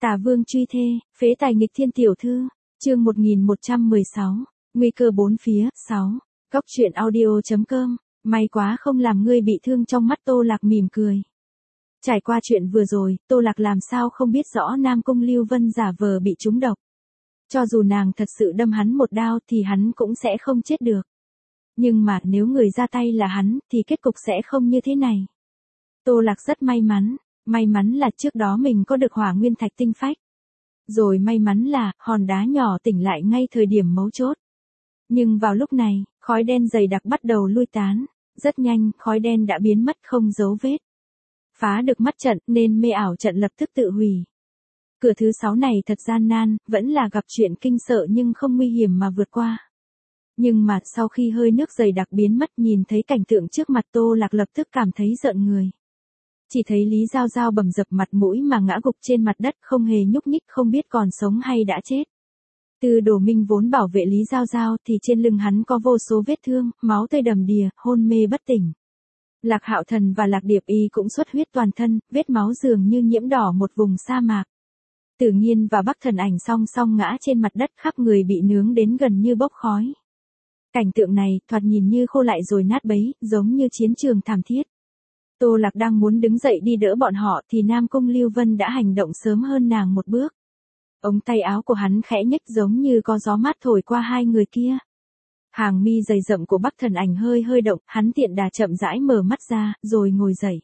Tả Vương truy thê, phế tài nghịch thiên tiểu thư, chương 1116, nguy cơ bốn phía, 6, góc truyện audio.com, may quá không làm ngươi bị thương trong mắt Tô Lạc mỉm cười. Trải qua chuyện vừa rồi, Tô Lạc làm sao không biết rõ Nam Cung Lưu Vân giả vờ bị trúng độc. Cho dù nàng thật sự đâm hắn một đao thì hắn cũng sẽ không chết được. Nhưng mà nếu người ra tay là hắn thì kết cục sẽ không như thế này. Tô Lạc rất may mắn là trước đó mình có được hỏa nguyên thạch tinh phách. Rồi may mắn là hòn đá nhỏ tỉnh lại ngay thời điểm mấu chốt. Nhưng vào lúc này, khói đen dày đặc bắt đầu lui tán, rất nhanh khói đen đã biến mất không dấu vết. Phá được mắt trận nên mê ảo trận lập tức tự hủy. Cửa thứ 6 này thật gian nan, vẫn là gặp chuyện kinh sợ nhưng không nguy hiểm mà vượt qua. Nhưng mà sau khi hơi nước dày đặc biến mất nhìn thấy cảnh tượng trước mặt Tô Lạc lập tức cảm thấy rợn người. Chỉ thấy Lý Giao Giao bầm dập mặt mũi mà ngã gục trên mặt đất không hề nhúc nhích không biết còn sống hay đã chết. Từ Đồ Minh vốn bảo vệ Lý Giao Giao thì trên lưng hắn có vô số vết thương, máu tươi đầm đìa, hôn mê bất tỉnh. Lạc Hạo Thần và Lạc Điệp Y cũng xuất huyết toàn thân, vết máu dường như nhiễm đỏ một vùng sa mạc. Tử Nghiên và Bắc Thần Ảnh song song ngã trên mặt đất khắp người bị nướng đến gần như bốc khói. Cảnh tượng này thoạt nhìn như khô lại rồi nát bấy, giống như chiến trường thảm thiết. Tô Lạc đang muốn đứng dậy đi đỡ bọn họ thì Nam Cung Lưu Vân đã hành động sớm hơn nàng một bước. Ống tay áo của hắn khẽ nhếch giống như có gió mát thổi qua hai người kia. Hàng mi dày rậm của Bắc Thần Ảnh hơi động, hắn tiện đà chậm rãi mở mắt ra, rồi ngồi dậy.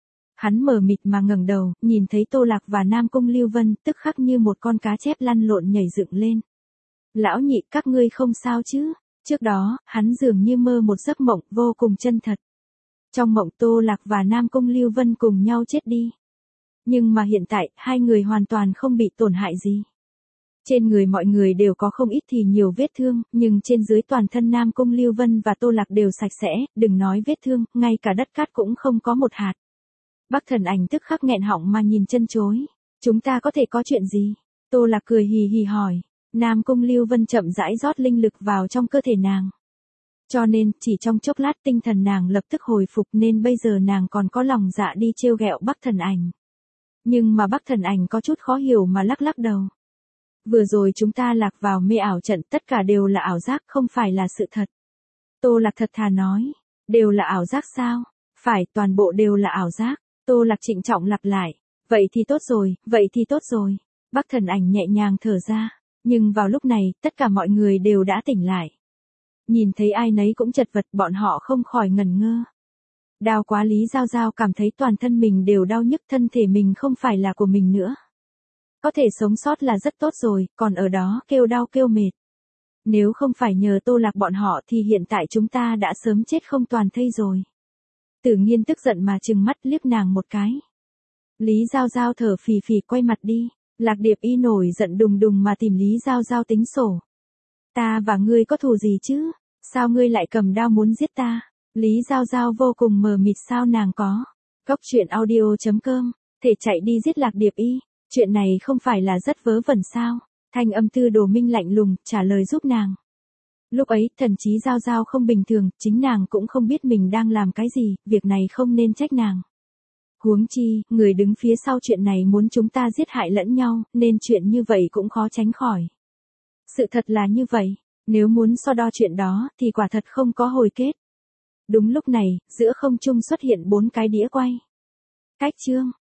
Hắn mờ mịt mà ngẩng đầu, nhìn thấy Tô Lạc và Nam Cung Lưu Vân, tức khắc như một con cá chép lăn lộn nhảy dựng lên. Lão nhị, các ngươi không sao chứ? Trước đó, hắn dường như mơ một giấc mộng vô cùng chân thật. Trong mộng Tô Lạc và Nam Cung Lưu Vân cùng nhau chết đi. Nhưng mà hiện tại, hai người hoàn toàn không bị tổn hại gì. Trên người mọi người đều có không ít thì nhiều vết thương, nhưng trên dưới toàn thân Nam Cung Lưu Vân và Tô Lạc đều sạch sẽ, đừng nói vết thương, ngay cả đất cát cũng không có một hạt. Bắc Thần Ảnh tức khắc nghẹn họng mà nhìn chân chối. Chúng ta có thể có chuyện gì? Tô Lạc cười hì hì hỏi. Nam Cung Lưu Vân chậm rãi rót linh lực vào trong cơ thể nàng. Cho nên, chỉ trong chốc lát tinh thần nàng lập tức hồi phục nên bây giờ nàng còn có lòng dạ đi trêu ghẹo Bắc Thần Ảnh. Nhưng mà Bắc Thần Ảnh có chút khó hiểu mà lắc lắc đầu. Vừa rồi chúng ta lạc vào mê ảo trận, tất cả đều là ảo giác, không phải là sự thật. Tô Lạc thật thà nói. Đều là ảo giác sao? Phải, toàn bộ đều là ảo giác. Tô Lạc trịnh trọng lặp lại. Vậy thì tốt rồi. Bắc Thần Ảnh nhẹ nhàng thở ra. Nhưng vào lúc này, tất cả mọi người đều đã tỉnh lại. Nhìn thấy ai nấy cũng chật vật, bọn họ không khỏi ngẩn ngơ. Đau quá, Lý Giao Giao cảm thấy toàn thân mình đều đau nhức, thân thể mình không phải là của mình nữa. Có thể sống sót là rất tốt rồi, còn ở đó kêu đau kêu mệt. Nếu không phải nhờ Tô Lạc bọn họ thì hiện tại chúng ta đã sớm chết không toàn thây rồi. Tử Nghiên tức giận mà trừng mắt liếc nàng một cái. Lý Giao Giao thở phì phì quay mặt đi. Lạc Điệp Y nổi giận đùng đùng mà tìm Lý Giao Giao tính sổ. Ta và ngươi có thù gì chứ? Sao ngươi lại cầm đao muốn giết ta? Lý Giao Giao vô cùng mờ mịt, sao nàng có. Góc truyện audio.com, thể chạy đi giết Lạc Điệp Y. Chuyện này không phải là rất vớ vẩn sao? Thanh âm Tư Đồ Minh lạnh lùng, trả lời giúp nàng. Lúc ấy, thần trí Giao Giao không bình thường, chính nàng cũng không biết mình đang làm cái gì, việc này không nên trách nàng. Huống chi, người đứng phía sau chuyện này muốn chúng ta giết hại lẫn nhau, nên chuyện như vậy cũng khó tránh khỏi. Sự thật là như vậy, nếu muốn so đo chuyện đó thì quả thật không có hồi kết. Đúng lúc này, giữa không trung xuất hiện 4 cái đĩa quay. Cách chương.